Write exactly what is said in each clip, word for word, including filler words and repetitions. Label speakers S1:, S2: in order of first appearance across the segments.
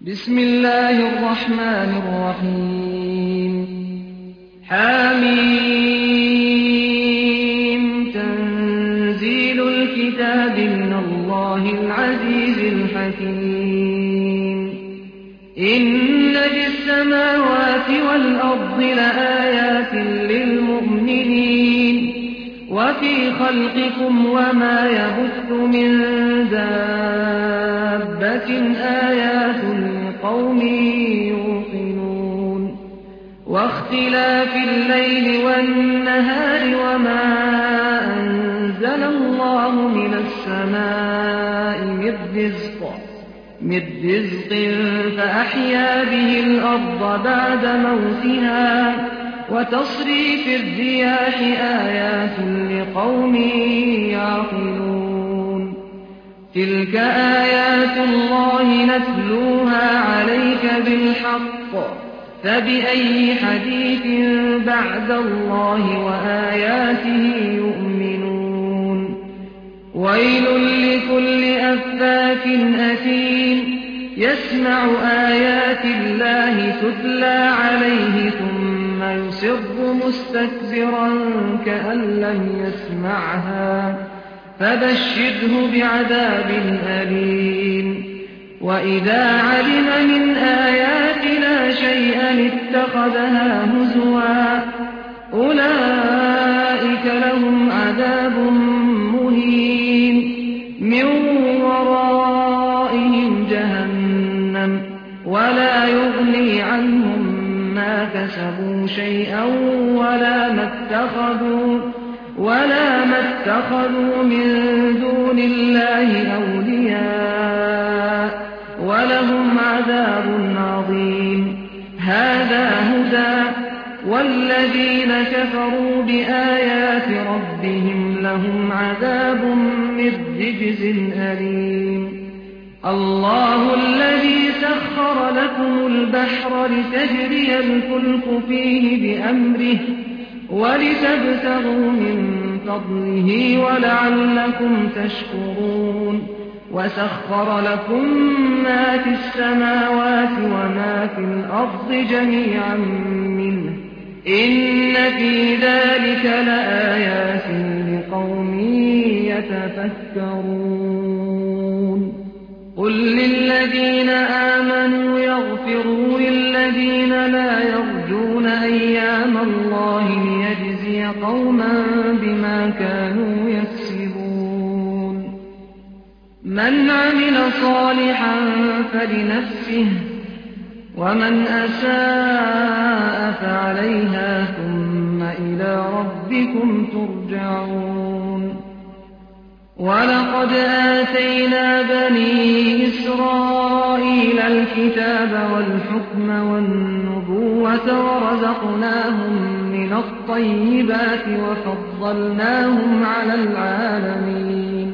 S1: بسم الله الرحمن الرحيم حميم تنزيل الكتاب من الله العزيز الحكيم إن في السماوات والأرض لآيات للمؤمنين وفي خلقكم وما يبث من دابة آيات لقوم يوقنون واختلاف الليل والنهار وما أنزل الله من السماء من رزق من رزق فأحيا به الأرض بعد موتها وتصريف الرياح آيات لقوم يعقلون تلك آيات الله نتلوها عليك بالحق فبأي حديث بعد الله وآياته يؤمنون ويل لكل أفاك أثيم يسمع آيات الله تتلى عليه ثم يصر مستكبرا كأن لم يسمعها فبشره بعذاب أليم وإذا علم من آياتنا شيئا اتخذها هزوا أولئك لهم عذاب مهين من ورائهم جهنم ولا يغني عنهم ما كسبوا شيئا ولا ما اتخذوا ولا ما اتخذوا من دون الله أولياء ولهم عذاب عظيم هذا هدى والذين كفروا بآيات ربهم لهم عذاب من رجز أليم الله الذي سخر لكم البحر لتجري الفلك فيه بأمره ولتبتغوا من فضله ولعلكم تشكرون وسخر لكم ما في السماوات وما في الأرض جميعا منه إن في ذلك لآيات لقوم يتفكرون قل للذين آمنوا يغفروا للذين لا يرجون أيام الله ليجزي قوما بما كانوا يكسبون من عمل صالحا فلنفسه ومن أساء فعليها ثم إلى ربكم ترجعون ولقد آتينا بني إسرائيل الكتاب والحكم والنبوة ورزقناهم من الطيبات وفضلناهم على العالمين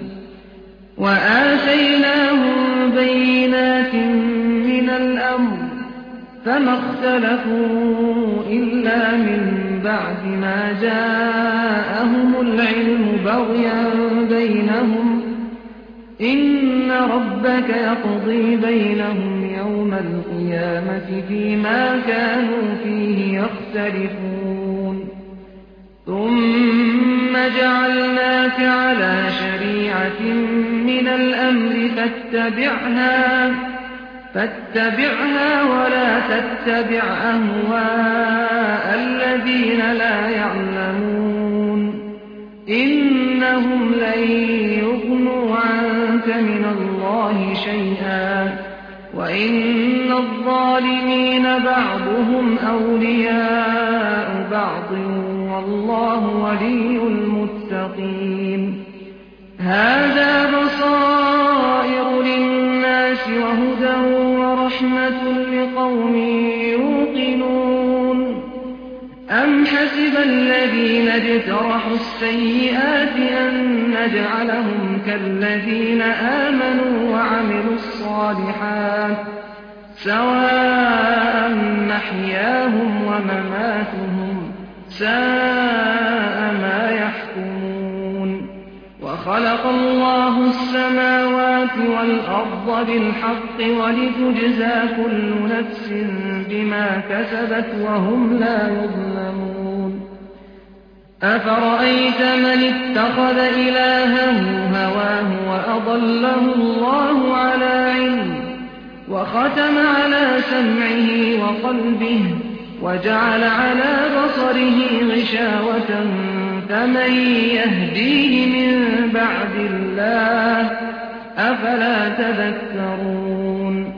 S1: وآتيناهم بينات من الأمر فما اختلفوا إلا من بعد ما جاءهم العلم بغيا بينهم إن ربك يقضي بينهم يوم القيامة فيما كانوا فيه يختلفون ثم جعلناك على شريعة من الأمر فاتبعها فاتبعها ولا تتبع أهواء الذين لا يعلمون إنهم لن يغنوا عنك من الله شيئا وإن الظالمين بعضهم أولياء بعض والله ولي المتقين هذا بصائر للناس وهدى ورحمة لقوم يوقنون أم حسب الذين اجترحوا السيئات أن نجعلهم كالذين آمنوا وعملوا الصالحات سواء محياهم ومماتهم ساء ما يحكمون وخلق الله السماوات السماوات والأرض بالحق ولتجزى كل نفس بما كسبت وهم لا يظلمون أفرأيت من اتخذ إلهه هواه وأضله الله على علم وختم على سمعه وقلبه وجعل على بصره غشاوة فمن يهديه من بعد الله أفلا تذكرون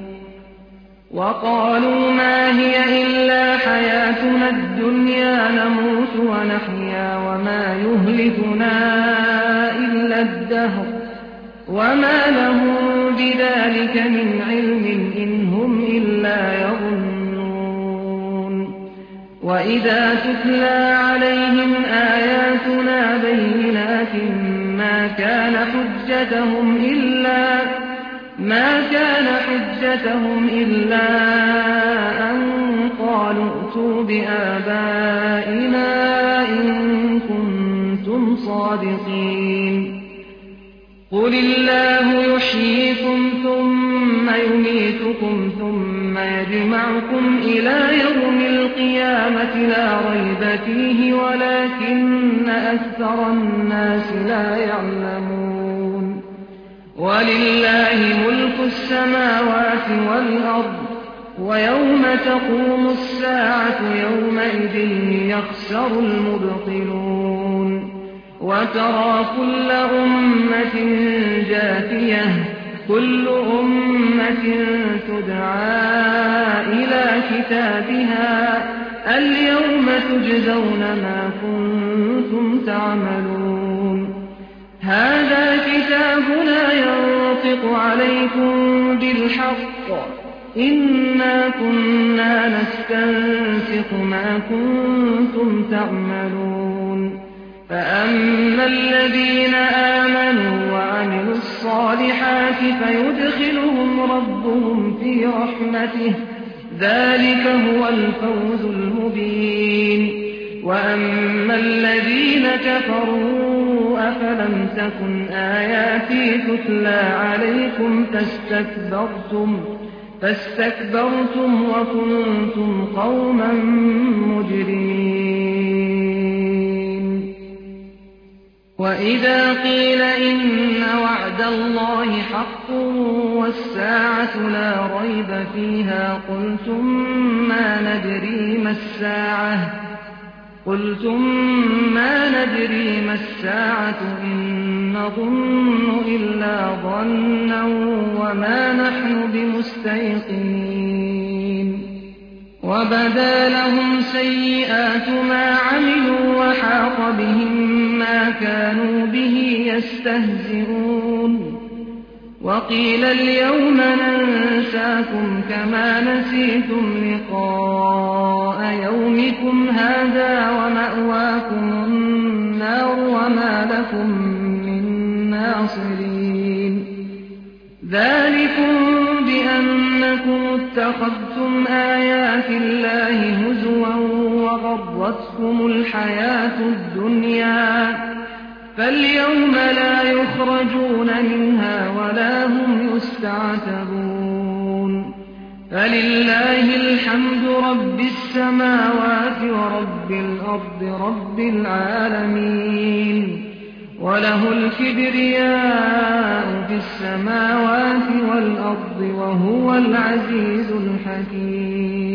S1: وقالوا ما هي إلا حياتنا الدنيا نموت ونحيا وما يهلكنا إلا الدهر وما لهم بذلك من علم إن هم إلا يظنون وإذا تتلى عليهم آياتنا بينات ما كان حجتهم إلا ما كان حجتهم إلا أن قالوا ائتوا بآبائنا إن كنتم صادقين قل الله يحييكم ثم يميتكم ثم يجمعكم إلى يوم القيامة لا ريب فيه ولكن أكثر الناس لا يعلمون ولله ملك السماوات والأرض ويوم تقوم الساعة يومئذ يخسر المبطلون وترى كل أمة جاثية كل أمة تدعى إلى كتابها اليوم تجزون ما كنتم تعملون هذا كتابنا ينطق عليكم بالحق إنا كنا نستنسخ ما كنتم تعملون فأما الذين آمنوا وعملوا الصالحات فيدخلهم ربهم في رحمته ذلك هو الفوز المبين وأما الذين كفروا أفلم تكن آياتي تتلى عليكم فاستكبرتم فاستكبرتم وكنتم قوما مجرمين وإذا قيل إن وعد الله حق والساعة لا ريب فيها قلتم ما ندري ما الساعة قلتم ما ندري ما الساعة إن نظن إلا ظنا وما نحن بمستيقنين وبدا لهم سيئات ما عملوا وحاق بهم ما كانوا به يستهزئون وقيل اليوم ننساكم كما نسيتم لقاء يومكم هذا ومأواكم النار وما لكم من ناصرين ذلكم بأنكم اتخذتم آيات الله هزوا وغرتكم الحياة الدنيا فاليوم لا يخرجون منها ولا هم يستعتبون فلله الحمد رب السماوات ورب الأرض رب العالمين وله الكبرياء في السماوات والأرض وهو العزيز الحكيم